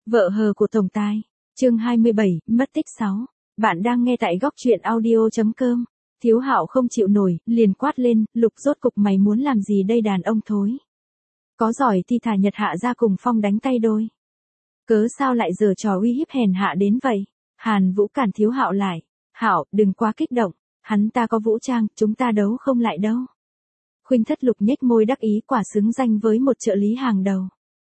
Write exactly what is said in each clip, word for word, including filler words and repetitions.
Vợ hờ của tổng tài. Chương hai mươi bảy, mất tích sáu. Bạn đang nghe tại góc truyện audio chấm com. Thiếu Hạo không chịu nổi, liền quát lên, Lục rốt cục mày muốn làm gì đây đàn ông thối. Có giỏi thì thả Nhật Hạ ra cùng Phong đánh tay đôi. Cớ sao lại giở trò uy hiếp hèn hạ đến vậy? Hàn Vũ cản Thiếu Hạo lại. Hạo, đừng quá kích động, hắn ta có vũ trang, chúng ta đấu không lại đâu. Khuynh Thất Lục nhếch môi đắc ý, quả xứng danh với một trợ lý hàng đầu.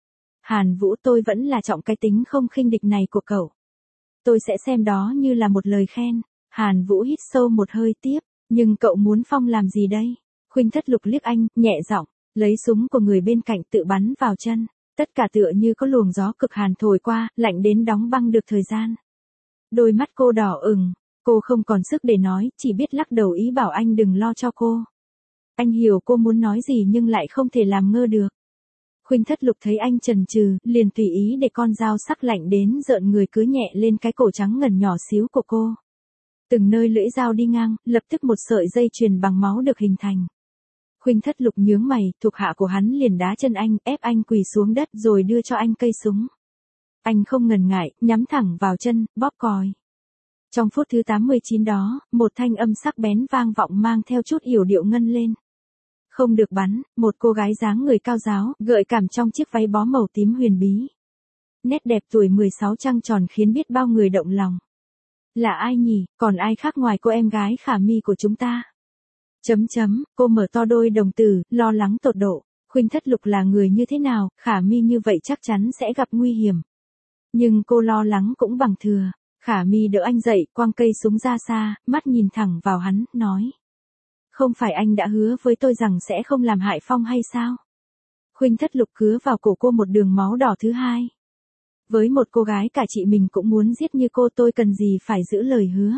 Hàn Vũ, tôi vẫn là trọng cái tính không khinh địch này của cậu. Tôi sẽ xem đó như là một lời khen. Hàn Vũ hít sâu một hơi tiếp, nhưng cậu muốn Phong làm gì đây? Khuynh Thất Lục liếc anh, nhẹ giọng, lấy súng của người bên cạnh tự bắn vào chân. Tất cả tựa như có luồng gió cực hàn thổi qua, lạnh đến đóng băng được thời gian. Đôi mắt cô đỏ ửng, cô không còn sức để nói, chỉ biết lắc đầu ý bảo anh đừng lo cho cô. Anh hiểu cô muốn nói gì nhưng lại không thể làm ngơ được. Khuynh Thất Lục thấy anh chần chừ, liền tùy ý để con dao sắc lạnh đến rợn người cứa nhẹ lên cái cổ trắng ngần nhỏ xíu của cô. Từng nơi lưỡi dao đi ngang, lập tức một sợi dây chuyền bằng máu được hình thành. Khuynh Thất Lục nhướng mày, thuộc hạ của hắn liền đá chân anh, ép anh quỳ xuống đất rồi đưa cho anh cây súng. Anh không ngần ngại, nhắm thẳng vào chân, bóp còi. Trong phút thứ tám mươi chín đó, một thanh âm sắc bén vang vọng mang theo chút yểu điệu ngân lên. Không được bắn, một cô gái dáng người cao ráo, gợi cảm trong chiếc váy bó màu tím huyền bí. Nét đẹp tuổi mười sáu trăng tròn khiến biết bao người động lòng. Là ai nhỉ, còn ai khác ngoài cô em gái Khả Mi của chúng ta? Chấm chấm, cô mở to đôi đồng tử, lo lắng tột độ. Khuynh Thất Lục là người như thế nào, Khả Mi như vậy chắc chắn sẽ gặp nguy hiểm. Nhưng cô lo lắng cũng bằng thừa. Khả Mi đỡ anh dậy, quăng cây súng ra xa, mắt nhìn thẳng vào hắn, nói. Không phải anh đã hứa với tôi rằng sẽ không làm hại Phong hay sao? Khuynh Thất Lục cứa vào cổ cô một đường máu đỏ thứ hai. Với một cô gái cả chị mình cũng muốn giết như cô, tôi cần gì phải giữ lời hứa.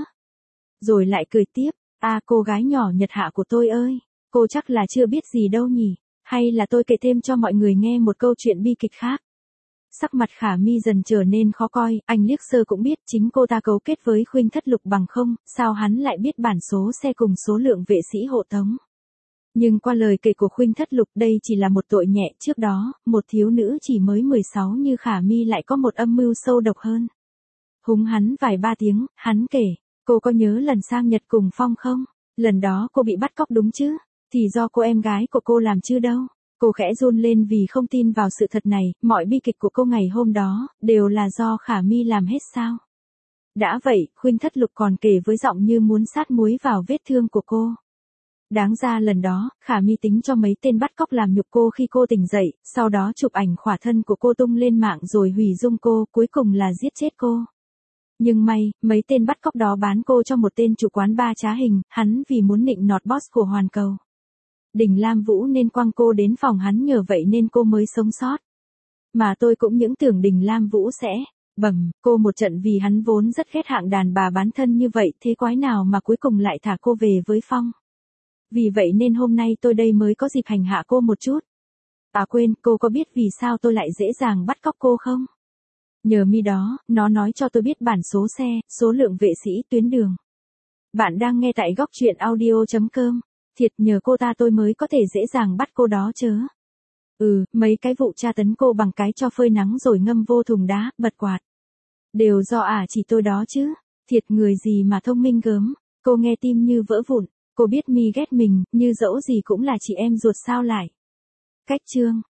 Rồi lại cười tiếp, à cô gái nhỏ Nhật Hạ của tôi ơi, cô chắc là chưa biết gì đâu nhỉ, hay là tôi kể thêm cho mọi người nghe một câu chuyện bi kịch khác. Sắc mặt Khả Mi dần trở nên khó coi, anh liếc sơ cũng biết chính cô ta cấu kết với Khuynh Thất Lục bằng không, sao hắn lại biết bản số xe cùng số lượng vệ sĩ hộ tống. Nhưng qua lời kể của Khuynh Thất Lục đây chỉ là một tội nhẹ, trước đó, một thiếu nữ chỉ mới mười sáu như Khả Mi lại có một âm mưu sâu độc hơn. Húng hắn vài ba tiếng, hắn kể, cô có nhớ lần sang Nhật cùng Phong không? Lần đó cô bị bắt cóc đúng chứ? Thì do cô em gái của cô làm chứ đâu. Cô khẽ run lên vì không tin vào sự thật này, mọi bi kịch của cô ngày hôm đó, đều là do Khả Mi làm hết sao? Đã vậy, Khuynh Thất Lục còn kể với giọng như muốn sát muối vào vết thương của cô. Đáng ra lần đó, Khả Mi tính cho mấy tên bắt cóc làm nhục cô khi cô tỉnh dậy, sau đó chụp ảnh khỏa thân của cô tung lên mạng rồi hủy dung cô, cuối cùng là giết chết cô. Nhưng may, mấy tên bắt cóc đó bán cô cho một tên chủ quán bar trá hình, hắn vì muốn nịnh nọt boss của Hoàn Cầu. Đình Lam Vũ nên quăng cô đến phòng hắn, nhờ vậy nên cô mới sống sót. Mà tôi cũng những tưởng Đình Lam Vũ sẽ bầm cô một trận vì hắn vốn rất ghét hạng đàn bà bán thân như vậy, thế quái nào mà cuối cùng lại thả cô về với Phong. Vì vậy nên hôm nay tôi đây mới có dịp hành hạ cô một chút. À quên, cô có biết vì sao tôi lại dễ dàng bắt cóc cô không? Nhờ Mi đó, nó nói cho tôi biết bản số xe, số lượng vệ sĩ, tuyến đường. Bạn đang nghe tại góc truyện audio chấm com. Thiệt nhờ cô ta tôi mới có thể dễ dàng bắt cô đó chớ. Ừ, mấy cái vụ tra tấn cô bằng cái cho phơi nắng rồi ngâm vô thùng đá, bật quạt. Đều do ả chỉ tôi đó chứ. Thiệt người gì mà thông minh gớm. Cô nghe tim như vỡ vụn. Cô biết Mi ghét mình, như dẫu gì cũng là chị em ruột sao lại. Cách chương.